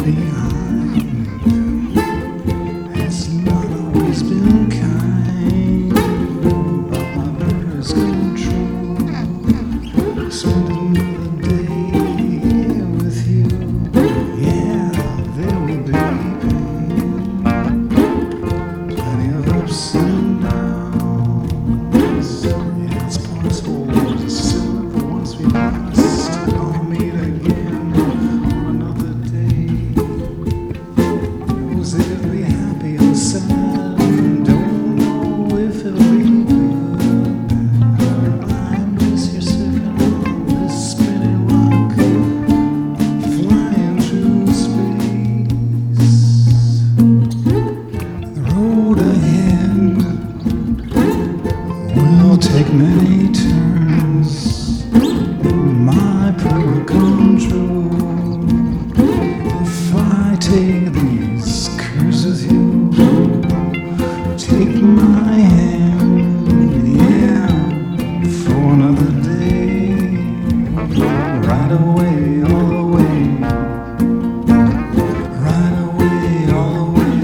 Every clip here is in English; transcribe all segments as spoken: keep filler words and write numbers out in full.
behind has not always been kind, but my prayers come true. Spend another day with you. Yeah, there will be pain, plenty of ups and downs. Yeah, it's possible to serve once we lost. I'll meet again on another day. Was it to be happy or sad? Don't know if it'll be good. I'm just here sitting on this spinning rock, flying through space. The road ahead will take many turns. My prayer will come true if I take these curves with you. Take my hand, yeah, for another day. Right away, all the way. Right away, all the way.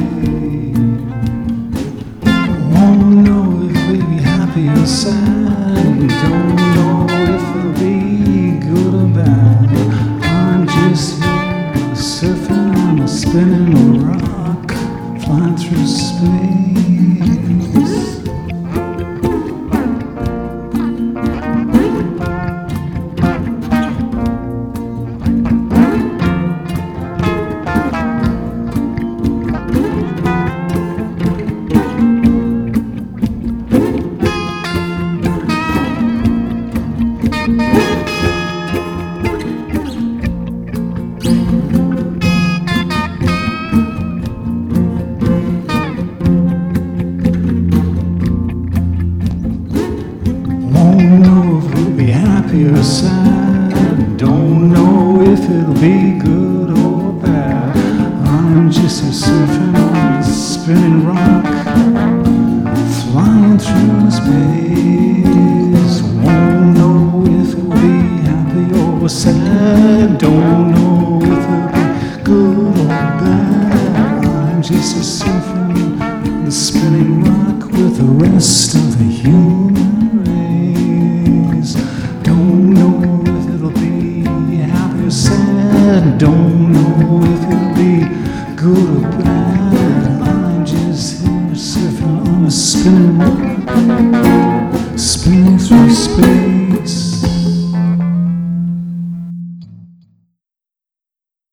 Won't know if we'll be happy or sad. Don't know if it'll be good or bad. I'm just here surfing on a spinning rock, flying through space. Won't know if we'll be happy or sad. Don't know if it'll be good or bad. I'm just a surfing on a spinning rock, flying through space. Won't know if it'll be happy or sad. Don't know if it'll be good or bad. I'm just a surfing on a spinning rock with the rest of the human race. Don't know if it'll be happy or sad. Don't know if it'll be good or bad. I'm just here surfing on a spinning rock,